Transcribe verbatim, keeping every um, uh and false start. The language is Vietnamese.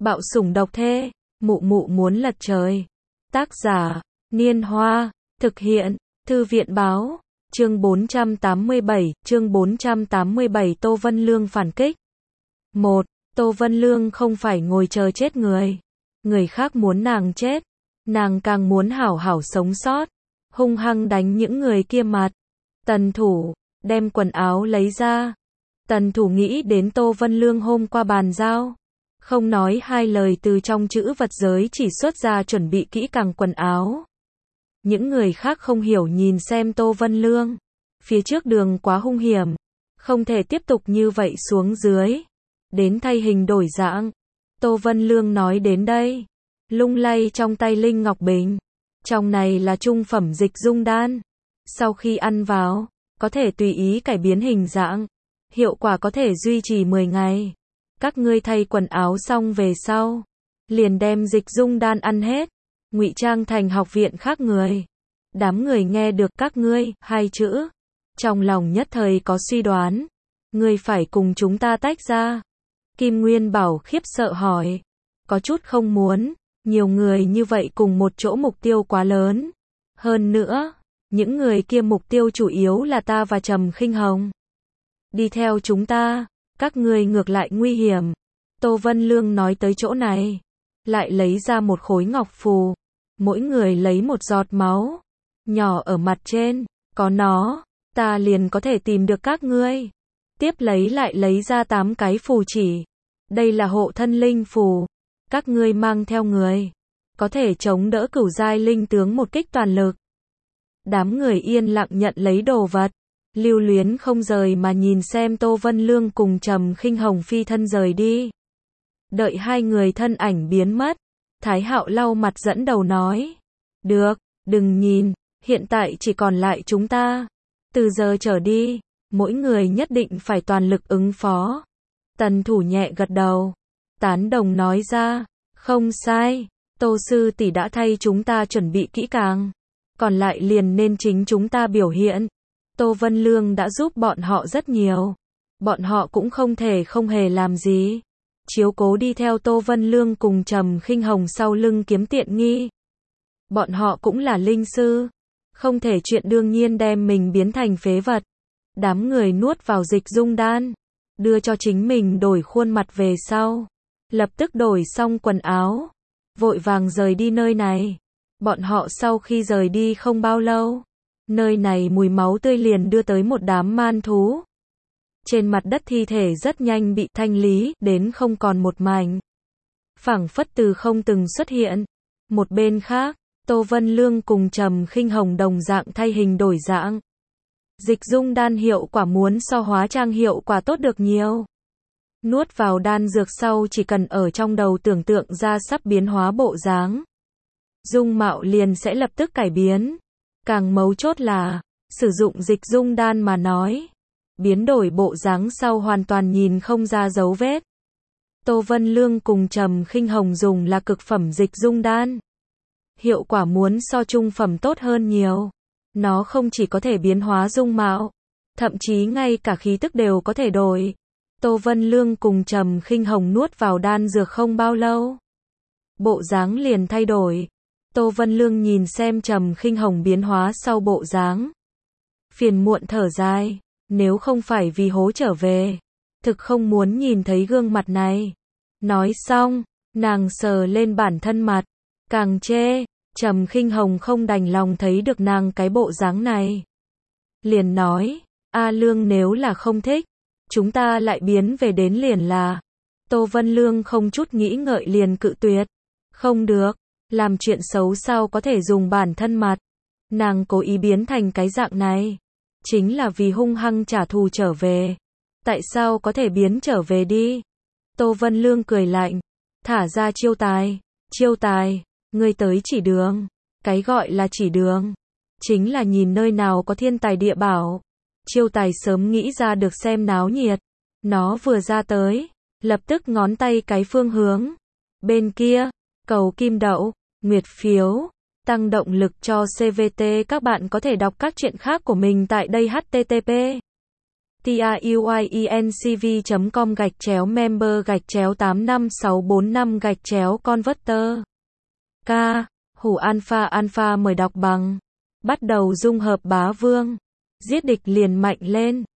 Bạo sủng độc thê, mụ mụ muốn lật trời. Tác giả, Niên Hoa, thực hiện, Thư viện báo, chương bốn trăm tám mươi bảy, chương bốn trăm tám mươi bảy Tô Vân Lương phản kích. một. Tô Vân Lương không phải ngồi chờ chết người. Người khác muốn nàng chết, nàng càng muốn hảo hảo sống sót, hung hăng đánh những người kia mặt. Tần Thủ, đem quần áo lấy ra. Tần Thủ nghĩ đến Tô Vân Lương hôm qua bàn giao. Không nói hai lời từ trong chữ vật giới chỉ xuất ra chuẩn bị kỹ càng quần áo. Những người khác không hiểu nhìn xem Tô Vân Lương. Phía trước đường quá hung hiểm. Không thể tiếp tục như vậy xuống dưới. Đến thay hình đổi dạng. Tô Vân Lương nói đến đây. Lung lay trong tay Linh Ngọc Bình. Trong này là trung phẩm dịch dung đan. Sau khi ăn vào, có thể tùy ý cải biến hình dạng. Hiệu quả có thể duy trì mười ngày. Các ngươi thay quần áo xong về sau, liền đem dịch dung đan ăn hết, ngụy trang thành học viện khác người. Đám người nghe được các ngươi, hai chữ. Trong lòng nhất thời có suy đoán. Ngươi phải cùng chúng ta tách ra. Kim Nguyên Bảo khiếp sợ hỏi. Có chút không muốn, nhiều người như vậy cùng một chỗ mục tiêu quá lớn. Hơn nữa, những người kia mục tiêu chủ yếu là ta và Trầm Khinh Hồng. Đi theo chúng ta, các ngươi ngược lại nguy hiểm. Tô Vân Lương nói tới chỗ này, lại lấy ra một khối ngọc phù. Mỗi người lấy một giọt máu, nhỏ ở mặt trên, có nó, ta liền có thể tìm được các ngươi. Tiếp lấy lại lấy ra tám cái phù chỉ. Đây là hộ thân linh phù. Các ngươi mang theo người, có thể chống đỡ cửu giai linh tướng một kích toàn lực. Đám người yên lặng nhận lấy đồ vật. Lưu luyến không rời mà nhìn xem Tô Vân Lương cùng Trầm Khinh Hồng phi thân rời đi. Đợi hai người thân ảnh biến mất, Thái Hạo lau mặt dẫn đầu nói. Được, đừng nhìn, hiện tại chỉ còn lại chúng ta. Từ giờ trở đi, mỗi người nhất định phải toàn lực ứng phó. Tần Thủ nhẹ gật đầu, tán đồng nói ra. Không sai, Tô sư tỷ đã thay chúng ta chuẩn bị kỹ càng. Còn lại liền nên chính chúng ta biểu hiện. Tô Vân Lương đã giúp bọn họ rất nhiều. Bọn họ cũng không thể không hề làm gì. Chiếu cố đi theo Tô Vân Lương cùng Trầm Khinh Hồng sau lưng kiếm tiện nghi. Bọn họ cũng là linh sư. Không thể chuyện đương nhiên đem mình biến thành phế vật. Đám người nuốt vào dịch dung đan. Đưa cho chính mình đổi khuôn mặt về sau. Lập tức đổi xong quần áo. Vội vàng rời đi nơi này. Bọn họ sau khi rời đi không bao lâu. Nơi này mùi máu tươi liền đưa tới một đám man thú. Trên mặt đất thi thể rất nhanh bị thanh lý, đến không còn một mảnh. Phảng phất từ không từng xuất hiện. Một bên khác, Tô Vân Lương cùng Trầm Khinh Hồng đồng dạng thay hình đổi dạng. Dịch dung đan hiệu quả muốn so hóa trang hiệu quả tốt được nhiều. Nuốt vào đan dược sau chỉ cần ở trong đầu tưởng tượng ra sắp biến hóa bộ dáng. Dung mạo liền sẽ lập tức cải biến. Càng mấu chốt là, sử dụng dịch dung đan mà nói. Biến đổi bộ dáng sau hoàn toàn nhìn không ra dấu vết. Tô Vân Lương cùng Trầm Khinh Hồng dùng là cực phẩm dịch dung đan. Hiệu quả muốn so trung phẩm tốt hơn nhiều. Nó không chỉ có thể biến hóa dung mạo, thậm chí ngay cả khí tức đều có thể đổi. Tô Vân Lương cùng Trầm Khinh Hồng nuốt vào đan dược không bao lâu. Bộ dáng liền thay đổi. Tô Vân Lương nhìn xem Trầm Khinh Hồng biến hóa sau bộ dáng. Phiền muộn thở dài, nếu không phải vì hố trở về, thực không muốn nhìn thấy gương mặt này. Nói xong, nàng sờ lên bản thân mặt, càng chê, Trầm Khinh Hồng không đành lòng thấy được nàng cái bộ dáng này. Liền nói, A Lương nếu là không thích, chúng ta lại biến về đến liền là. Tô Vân Lương không chút nghĩ ngợi liền cự tuyệt. Không được. Làm chuyện xấu sao có thể dùng bản thân mặt. Nàng cố ý biến thành cái dạng này. Chính là vì hung hăng trả thù trở về. Tại sao có thể biến trở về đi? Tô Vân Lương cười lạnh. Thả ra chiêu tài. Chiêu tài, ngươi tới chỉ đường. Cái gọi là chỉ đường. Chính là nhìn nơi nào có thiên tài địa bảo. Chiêu tài sớm nghĩ ra được xem náo nhiệt. Nó vừa ra tới. Lập tức ngón tay cái phương hướng. Bên kia, cầu kim đậu. Nguyệt phiếu, tăng động lực cho xê vê tê. Các bạn có thể đọc các truyện khác của mình tại đây. H T T P tiuyinc chấm com gạch chéo member gạch chéo tám năm sáu bốn năm gạch chéo converter. K. Hủ alpha alpha mời đọc bằng. Bắt đầu dung hợp bá vương. Giết địch liền mạnh lên.